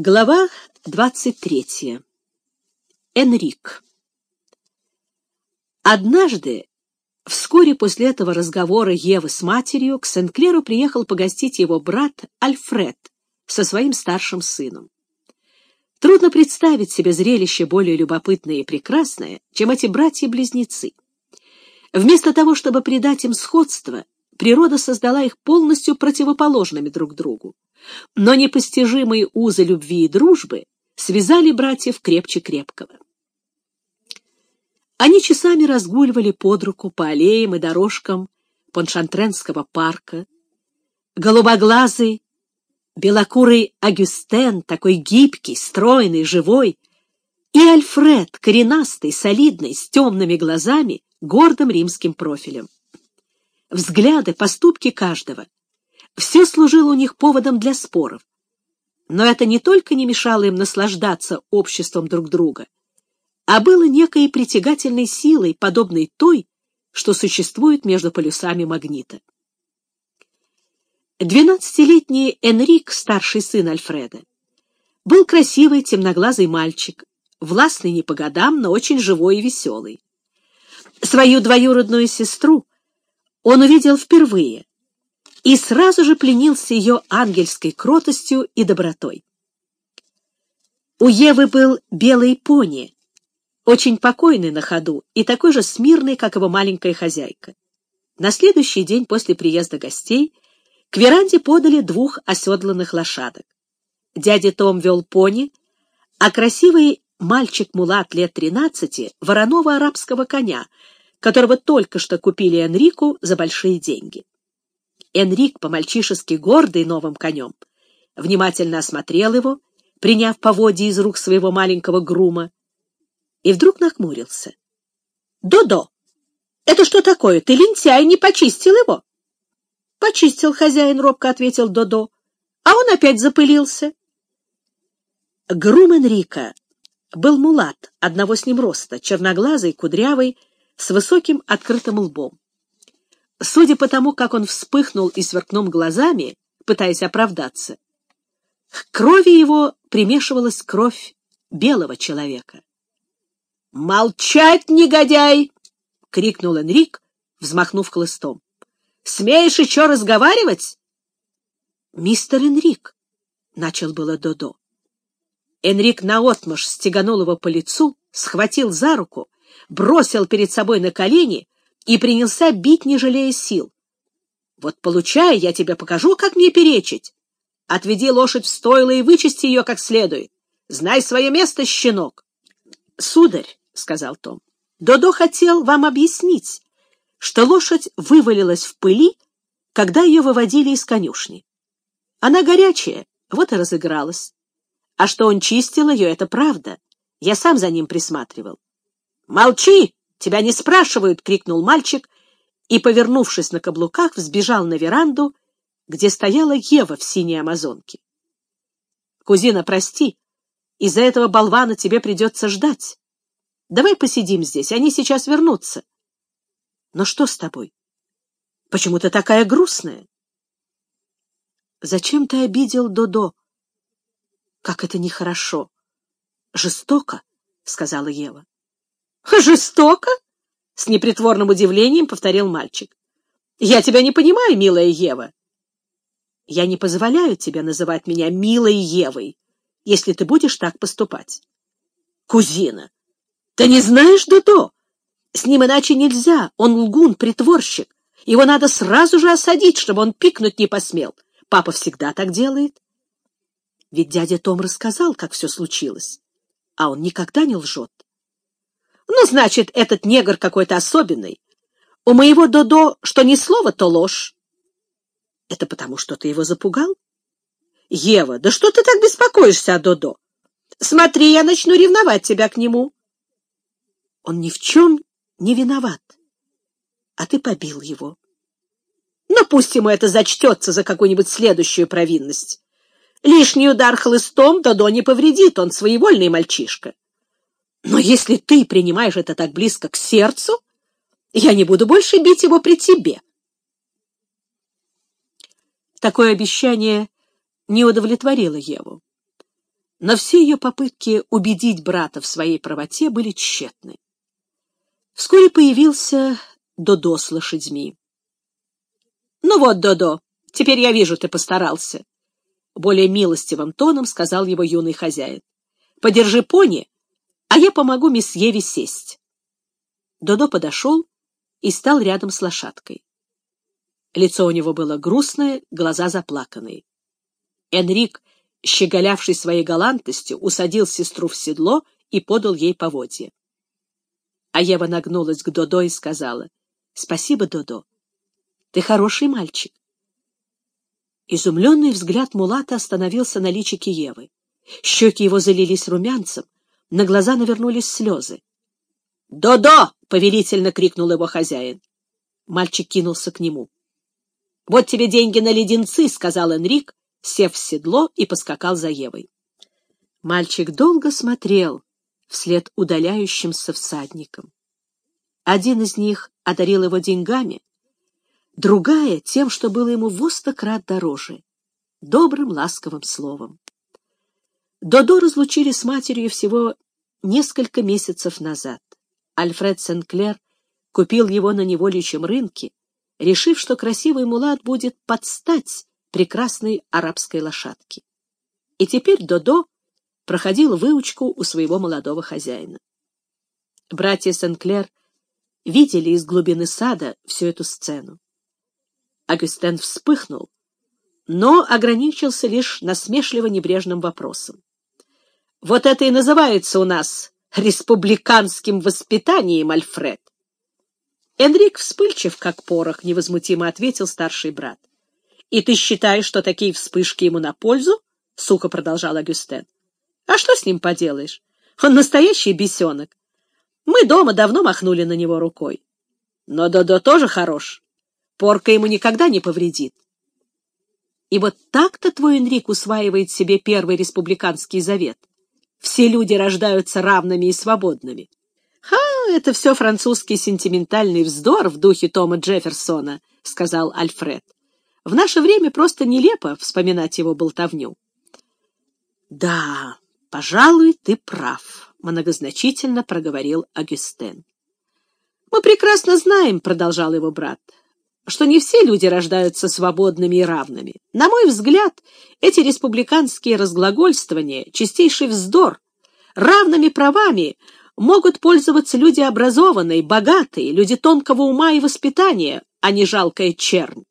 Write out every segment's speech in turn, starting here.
Глава 23. Энрик. Однажды, вскоре после этого разговора Евы с матерью, к Сен-Клеру приехал погостить его брат Альфред со своим старшим сыном. Трудно представить себе зрелище более любопытное и прекрасное, чем эти братья-близнецы. Вместо того, чтобы придать им сходство, природа создала их полностью противоположными друг другу. Но непостижимые узы любви и дружбы связали братьев крепче крепкого. Они часами разгуливали под руку по аллеям и дорожкам Поншантренского парка. Голубоглазый, белокурый Агюстен, такой гибкий, стройный, живой, и Альфред, коренастый, солидный, с темными глазами, гордым римским профилем. Взгляды, поступки каждого — все служило у них поводом для споров. Но это не только не мешало им наслаждаться обществом друг друга, а было некой притягательной силой, подобной той, что существует между полюсами магнита. 12-летний Энрик, старший сын Альфреда, был красивый темноглазый мальчик, властный не по годам, но очень живой и веселый. Свою двоюродную сестру он увидел впервые и сразу же пленился ее ангельской кротостью и добротой. У Евы был белый пони, очень покойный на ходу и такой же смирный, как его маленькая хозяйка. На следующий день после приезда гостей к веранде подали 2 оседланных лошадок. Дядя Том вел пони, а красивый мальчик-мулат лет 13 — вороного арабского коня, которого только что купили Энрику за большие деньги. Энрик, по-мальчишески гордый новым конем, внимательно осмотрел его, приняв поводья из рук своего маленького грума, и вдруг нахмурился. — Додо, это что такое? Ты, лентяй, не почистил его? — Почистил, хозяин, — робко ответил Додо, — а он опять запылился. Грум Энрика был мулат, одного с ним роста, черноглазый, кудрявый, с высоким открытым лбом. Судя по тому, как он вспыхнул и сверкнул глазами, пытаясь оправдаться, к крови его примешивалась кровь белого человека. — Молчать, негодяй! — крикнул Энрик, взмахнув хлыстом. — Смеешь еще разговаривать? — Мистер Энрик, — начал было Додо. Энрик наотмашь стеганул его по лицу, схватил за руку, бросил перед собой на колени и принялся бить, не жалея сил. — Вот получай, я тебе покажу, как мне перечить. Отведи лошадь в стойло и вычисти ее как следует. Знай свое место, щенок. — Сударь, — сказал Том, — Додо хотел вам объяснить, что лошадь вывалилась в пыли, когда ее выводили из конюшни. Она горячая, вот и разыгралась. А что он чистил ее, это правда. Я сам за ним присматривал. — Молчи! Тебя не спрашивают! — крикнул мальчик и, повернувшись на каблуках, взбежал на веранду, где стояла Ева в синей амазонке. — Кузина, прости, из-за этого болвана тебе придется ждать. Давай посидим здесь, они сейчас вернутся. — Но что с тобой? Почему ты такая грустная? — Зачем ты обидел Додо? — Как это нехорошо! — Жестоко, — сказала Ева. — Жестоко? — с непритворным удивлением повторил мальчик. — Я тебя не понимаю, милая Ева. — Я не позволяю тебе называть меня милой Евой, если ты будешь так поступать. — Кузина, ты не знаешь Додо? С ним иначе нельзя, он лгун, притворщик. Его надо сразу же осадить, чтобы он пикнуть не посмел. Папа всегда так делает. Ведь дядя Том рассказал, как все случилось, а он никогда не лжет. Ну, значит, этот негр какой-то особенный. У моего Додо что ни слово, то ложь. Это потому, что ты его запугал? Ева, да что ты так беспокоишься о Додо? Смотри, я начну ревновать тебя к нему. Он ни в чем не виноват, а ты побил его. Ну, пусть ему это зачтется за какую-нибудь следующую провинность. Лишний удар хлыстом Додо не повредит, он своевольный мальчишка. Но если ты принимаешь это так близко к сердцу, я не буду больше бить его при тебе. Такое обещание не удовлетворило Еву. Но все ее попытки убедить брата в своей правоте были тщетны. Вскоре появился Додо с лошадьми. — Ну вот, Додо, теперь я вижу, ты постарался, — более милостивым тоном сказал его юный хозяин. — Подержи пони, а я помогу месье сесть. Додо подошел и стал рядом с лошадкой. Лицо у него было грустное, глаза заплаканные. Энрик, щеголявший своей галантностью, усадил сестру в седло и подал ей поводья. А Ева нагнулась к Додо и сказала: — Спасибо, Додо. Ты хороший мальчик. Изумленный взгляд мулата остановился на личике Евы. Щеки его залились румянцем, на глаза навернулись слезы. «Додо!» — повелительно крикнул его хозяин. Мальчик кинулся к нему. «Вот тебе деньги на леденцы», — сказал Энрик, сев в седло и поскакал за Евой. Мальчик долго смотрел вслед удаляющимся всадникам. Один из них одарил его деньгами, другая — тем, что было ему во 100 крат дороже — добрым, ласковым словом. Додо разлучили с матерью всего несколько месяцев назад. Альфред Сен-Клер купил его на невольничьем рынке, решив, что красивый мулат будет под стать прекрасной арабской лошадке. И теперь Додо проходил выучку у своего молодого хозяина. Братья Сен-Клер видели из глубины сада всю эту сцену. Агюстен вспыхнул, но ограничился лишь насмешливо-небрежным вопросом. — Вот это и называется у нас республиканским воспитанием, Альфред. Энрик, вспыльчив как порох, невозмутимо ответил старший брат. — И ты считаешь, что такие вспышки ему на пользу? — сухо продолжал Агюстен. — А что с ним поделаешь? Он настоящий бесенок. Мы дома давно махнули на него рукой. Но Додо тоже хорош. Порка ему никогда не повредит. И вот так-то твой Энрик усваивает себе первый республиканский завет. Все люди рождаются равными и свободными. Это все французский сентиментальный вздор в духе Тома Джефферсона, — сказал Альфред. В наше время просто нелепо вспоминать его болтовню. — Да, пожалуй, ты прав, — многозначительно проговорил Агюстен. — Мы прекрасно знаем, — продолжал его брат, — что не все люди рождаются свободными и равными. На мой взгляд, эти республиканские разглагольствования — чистейший вздор. Равными правами могут пользоваться люди образованные, богатые, люди тонкого ума и воспитания, а не жалкая чернь.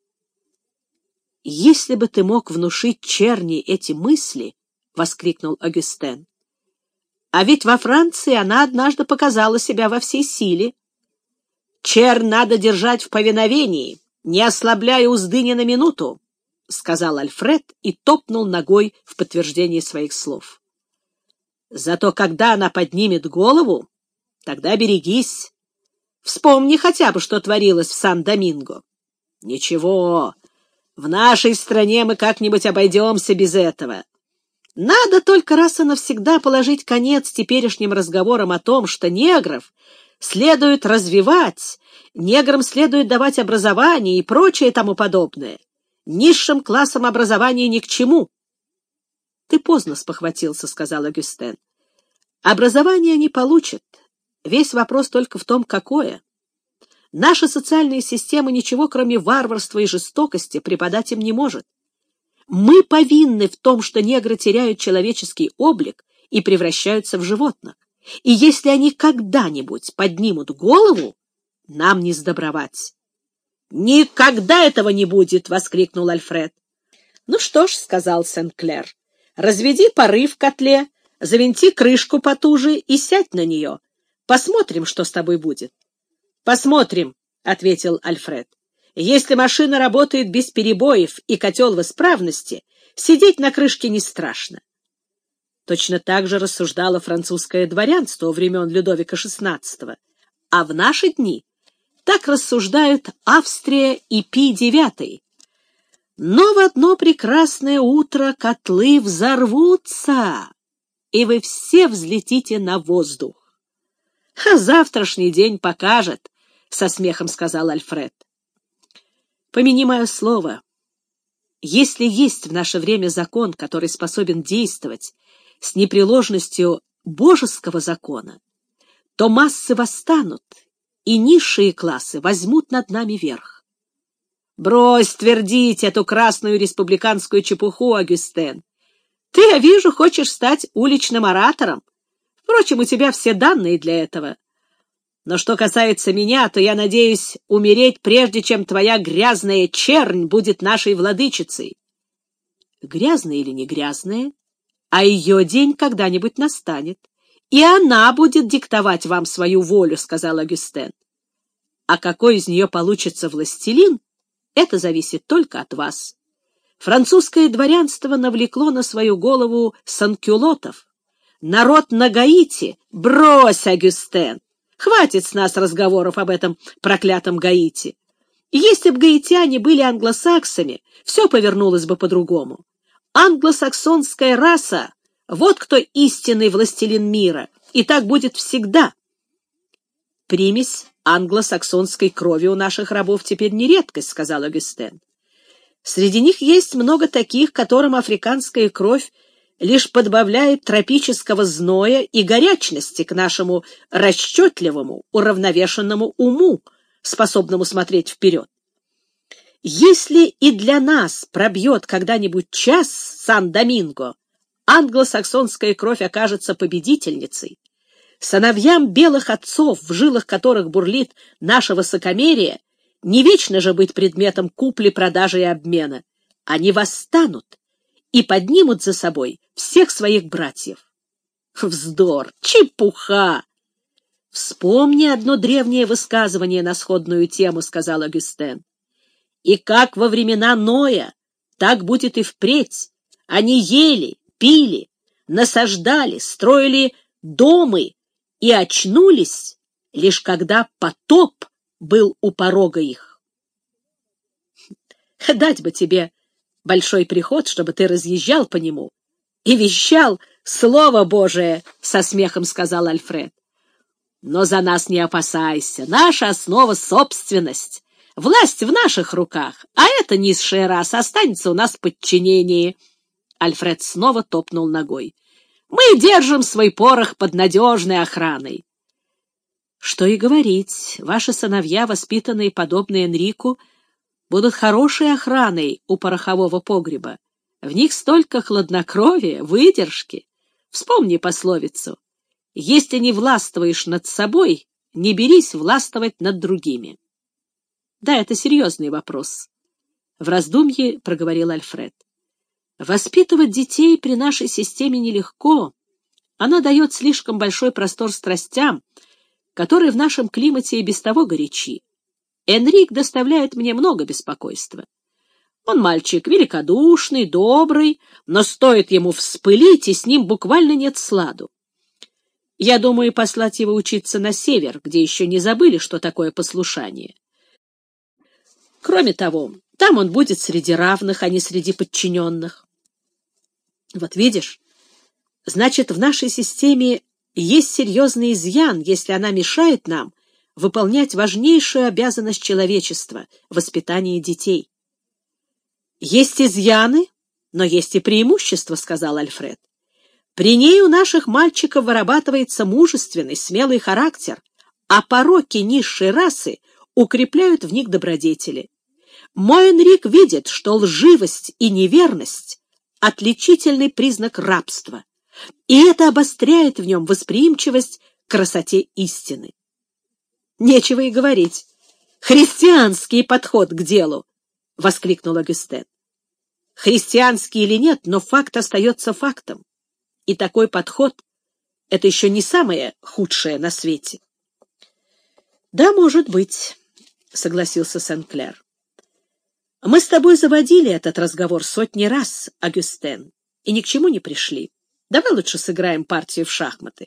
«Если бы ты мог внушить черни эти мысли, — воскликнул Агюстен, — а ведь во Франции она однажды показала себя во всей силе. Чернь надо держать в повиновении, не ослабляя узды ни на минуту, — сказал Альфред и топнул ногой в подтверждение своих слов. Зато когда она поднимет голову, тогда берегись. Вспомни хотя бы, что творилось в Сан-Доминго. Ничего, в нашей стране мы как-нибудь обойдемся без этого. Надо только раз и навсегда положить конец теперешним разговорам о том, что негров следует развивать, неграм следует давать образование и прочее тому подобное. Низшим классам образования ни к чему. — Ты поздно спохватился, — сказал Агюстен. — Образование они получат. Весь вопрос только в том, какое. Наша социальная система ничего, кроме варварства и жестокости, преподать им не может. Мы повинны в том, что негры теряют человеческий облик и превращаются в животных. И если они когда-нибудь поднимут голову, нам не сдобровать. — Никогда этого не будет! — воскликнул Альфред. — Ну что ж, — сказал Сен-Клер, — разведи пары в котле, завинти крышку потуже и сядь на нее. Посмотрим, что с тобой будет. — Посмотрим, — ответил Альфред. — Если машина работает без перебоев и котел в исправности, сидеть на крышке не страшно. Точно так же рассуждало французское дворянство времен Людовика XVI, а в наши дни так рассуждают Австрия и Пий IX. Но в одно прекрасное утро котлы взорвутся, и вы все взлетите на воздух. — А завтрашний день покажет, — со смехом сказал Альфред. — Помяни мое слово. Если есть в наше время закон, который способен действовать, с непреложностью божеского закона, то массы восстанут, и низшие классы возьмут над нами верх. Брось твердить эту красную республиканскую чепуху, Агюстен. Ты, я вижу, хочешь стать уличным оратором. Впрочем, у тебя все данные для этого. Но что касается меня, то я надеюсь умереть, прежде чем твоя грязная чернь будет нашей владычицей. Грязная или не грязная, а ее день когда-нибудь настанет, и она будет диктовать вам свою волю, — сказал Агюстен. А какой из нее получится властелин, это зависит только от вас. Французское дворянство навлекло на свою голову санкюлотов. Народ на Гаити... Брось, Агюстен! Хватит с нас разговоров об этом проклятом Гаити. Если б гаитяне были англосаксами, все повернулось бы по-другому. Англосаксонская раса — вот кто истинный властелин мира, и так будет всегда. Примесь англосаксонской крови у наших рабов теперь не редкость, — сказал Агюстен. Среди них есть много таких, которым африканская кровь лишь подбавляет тропического зноя и горячности к нашему расчетливому, уравновешенному уму, способному смотреть вперед. Если и для нас пробьет когда-нибудь час Сан-Доминго, англосаксонская кровь окажется победительницей. Сыновьям белых отцов, в жилах которых бурлит наше высокомерие, не вечно же быть предметом купли-продажи и обмена. Они восстанут и поднимут за собой всех своих братьев. Вздор! Чепуха! Вспомни одно древнее высказывание на сходную тему, — сказал Агюстен. И как во времена Ноя, так будет и впредь. Они ели, пили, насаждали, строили домы и очнулись, лишь когда потоп был у порога их. Дать бы тебе большой приход, чтобы ты разъезжал по нему и вещал Слово Божие, — со смехом сказал Альфред. Но за нас не опасайся. Наша основа — собственность. Власть в наших руках, а эта низшая раса останется у нас в подчинении. Альфред снова топнул ногой. Мы держим свой порох под надежной охраной. Что и говорить, ваши сыновья, воспитанные подобно Энрику, будут хорошей охраной у порохового погреба. В них столько хладнокровия, выдержки. Вспомни пословицу: если не властвуешь над собой, не берись властвовать над другими. Да, это серьезный вопрос, — в раздумье проговорил Альфред. Воспитывать детей при нашей системе нелегко. Она дает слишком большой простор страстям, которые в нашем климате и без того горячи. Энрик доставляет мне много беспокойства. Он мальчик великодушный, добрый, но стоит ему вспылить, и с ним буквально нет сладу. Я думаю послать его учиться на север, где еще не забыли, что такое послушание. Кроме того, там он будет среди равных, а не среди подчиненных. Вот видишь, значит, в нашей системе есть серьезный изъян, если она мешает нам выполнять важнейшую обязанность человечества — воспитание детей. Есть изъяны, но есть и преимущества, — сказал Альфред. При ней у наших мальчиков вырабатывается мужественный, смелый характер, а пороки низшей расы укрепляют в них добродетели. Мой Энрик видит, что лживость и неверность — отличительный признак рабства, и это обостряет в нем восприимчивость к красоте истины. Нечего и говорить. Христианский подход к делу, — воскликнул Агюстен. Христианский или нет, но факт остается фактом. И такой подход — это еще не самое худшее на свете. — Да, может быть, — согласился Сен-Клер. — Мы с тобой заводили этот разговор сотни раз, Агюстен, и ни к чему не пришли. Давай лучше сыграем партию в шахматы.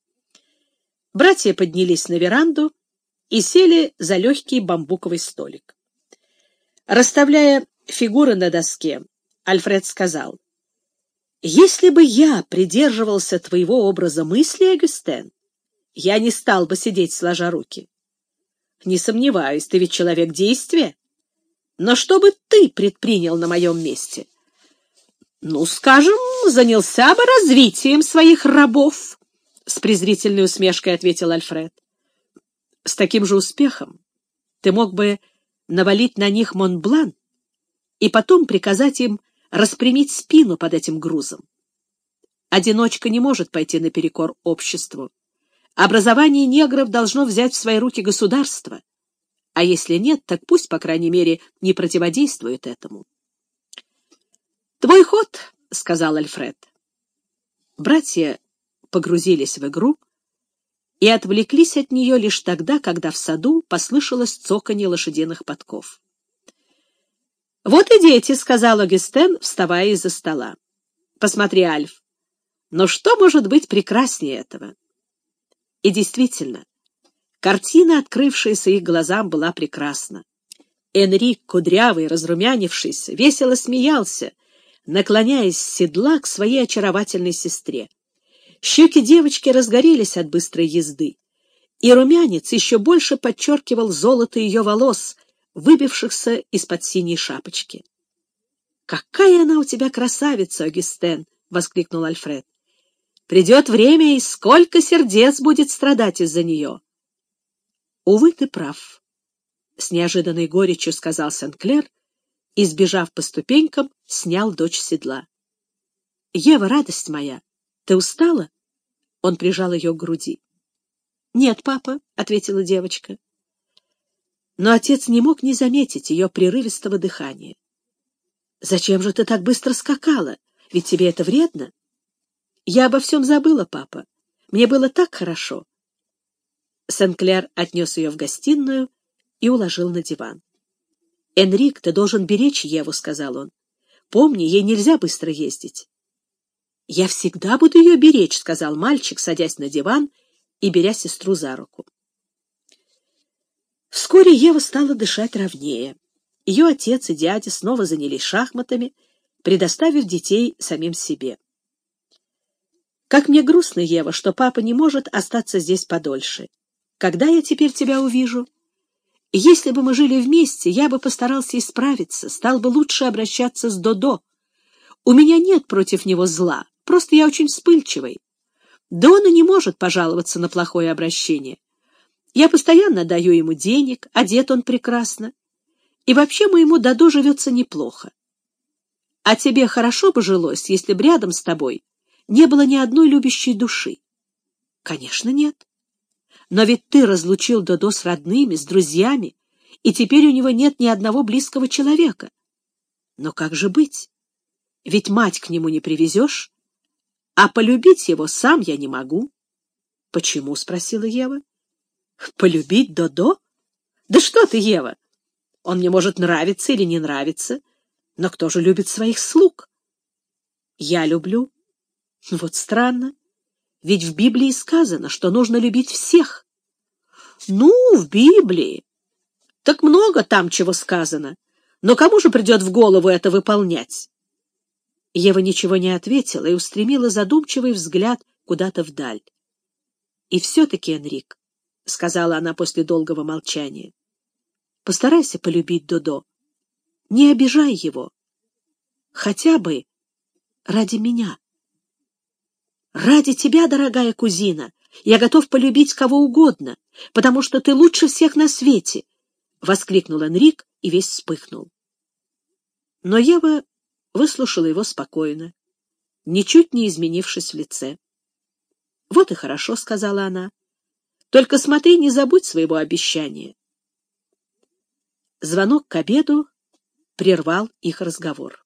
Братья поднялись на веранду и сели за легкий бамбуковый столик. Расставляя фигуры на доске, Альфред сказал: «Если бы я придерживался твоего образа мысли, Агюстен, я не стал бы сидеть сложа руки. Не сомневаюсь, ты ведь человек действия. Но что бы ты предпринял на моем месте?» Ну, скажем, занялся бы развитием своих рабов, — с презрительной усмешкой ответил Альфред. С таким же успехом ты мог бы навалить на них Монблан и потом приказать им распрямить спину под этим грузом. Одиночка не может пойти наперекор обществу. Образование негров должно взять в свои руки государство, а если нет, так пусть, по крайней мере, не противодействует этому. «Твой ход», — сказал Альфред. Братья погрузились в игру и отвлеклись от нее лишь тогда, когда в саду послышалось цоканье лошадиных подков. «Вот и дети», — сказал Огюстен, вставая из-за стола. «Посмотри, Альф, но что может быть прекраснее этого?» И действительно, картина, открывшаяся их глазам, была прекрасна. Энрик, кудрявый, разрумянившийся, весело смеялся, наклоняясь с седла к своей очаровательной сестре. Щеки девочки разгорелись от быстрой езды, и румянец еще больше подчеркивал золото ее волос, выбившихся из-под синей шапочки. «Какая она у тебя красавица, Огюстен!» — воскликнул Альфред. «Придет время, и сколько сердец будет страдать из-за нее!» «Увы, ты прав», — с неожиданной горечью сказал Сен-Клер и, сбежав по ступенькам, снял дочь с седла. «Ева, радость моя, ты устала?» Он прижал ее к груди. «Нет, папа», — ответила девочка. Но отец не мог не заметить ее прерывистого дыхания. «Зачем же ты так быстро скакала? Ведь тебе это вредно». «Я обо всем забыла, папа. Мне было так хорошо». Сен-Клер отнес ее в гостиную и уложил на диван. «Энрик, ты должен беречь Еву», — сказал он. «Помни, ей нельзя быстро ездить». «Я всегда буду ее беречь», — сказал мальчик, садясь на диван и беря сестру за руку. Вскоре Ева стала дышать ровнее. Ее отец и дядя снова занялись шахматами, предоставив детей самим себе. «Как мне грустно, Ева, что папа не может остаться здесь подольше. Когда я теперь тебя увижу? Если бы мы жили вместе, я бы постарался исправиться, стал бы лучше обращаться с Додо. У меня нет против него зла, просто я очень вспыльчивый. Да он и не может пожаловаться на плохое обращение. Я постоянно даю ему денег, одет он прекрасно. И вообще моему Додо живется неплохо. А тебе хорошо бы жилось, если бы рядом с тобой не было ни одной любящей души? Конечно, нет. Но ведь ты разлучил Додо с родными, с друзьями, и теперь у него нет ни одного близкого человека. Но как же быть? Ведь мать к нему не привезешь, а полюбить его сам я не могу. — Почему? — спросила Ева. — Полюбить Додо? Да что ты, Ева! Он мне может нравиться или не нравиться, но кто же любит своих слуг? Я люблю. Вот странно. Ведь в Библии сказано, что нужно любить всех. Ну, в Библии. Так много там чего сказано. Но кому же придет в голову это выполнять? Ева ничего не ответила и устремила задумчивый взгляд куда-то вдаль. И все-таки, Энрик, — сказала она после долгого молчания, — постарайся полюбить Додо. Не обижай его. Хотя бы ради меня. Ради тебя, дорогая кузина, я готов полюбить кого угодно, потому что ты лучше всех на свете, — воскликнул Энрик и весь вспыхнул. Но Ева выслушала его спокойно, ничуть не изменившись в лице. — Вот и хорошо, — сказала она. — Только смотри, не забудь своего обещания. Звонок к обеду прервал их разговор.